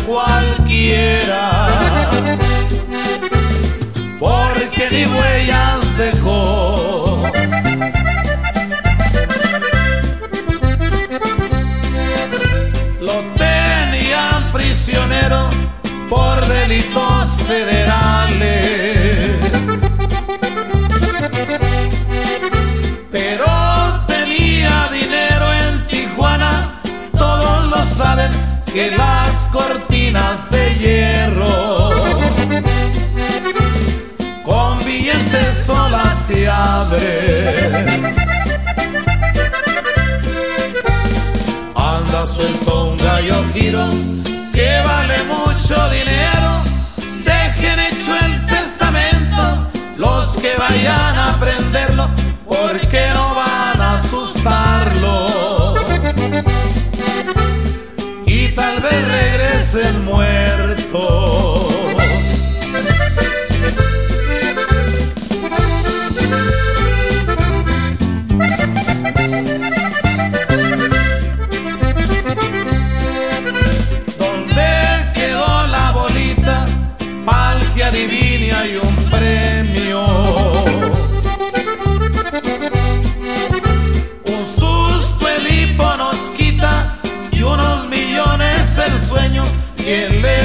cualquiera, porque ni huellas dejó. Lo tenían prisionero por delitos federales, pero tenía dinero en Tijuana. Todos lo saben, que las cortinas de hierro con billetes solas se abren. Anda suelto un gallo giro que vale mucho dinero. Dejen hecho el testamento los que vayan a prenderlo, porque no van a asustarlo y tal vez regresen muertos. Adivine, hay un premio, un susto el hipo nos quita y unos millones el sueño. ¿Quién le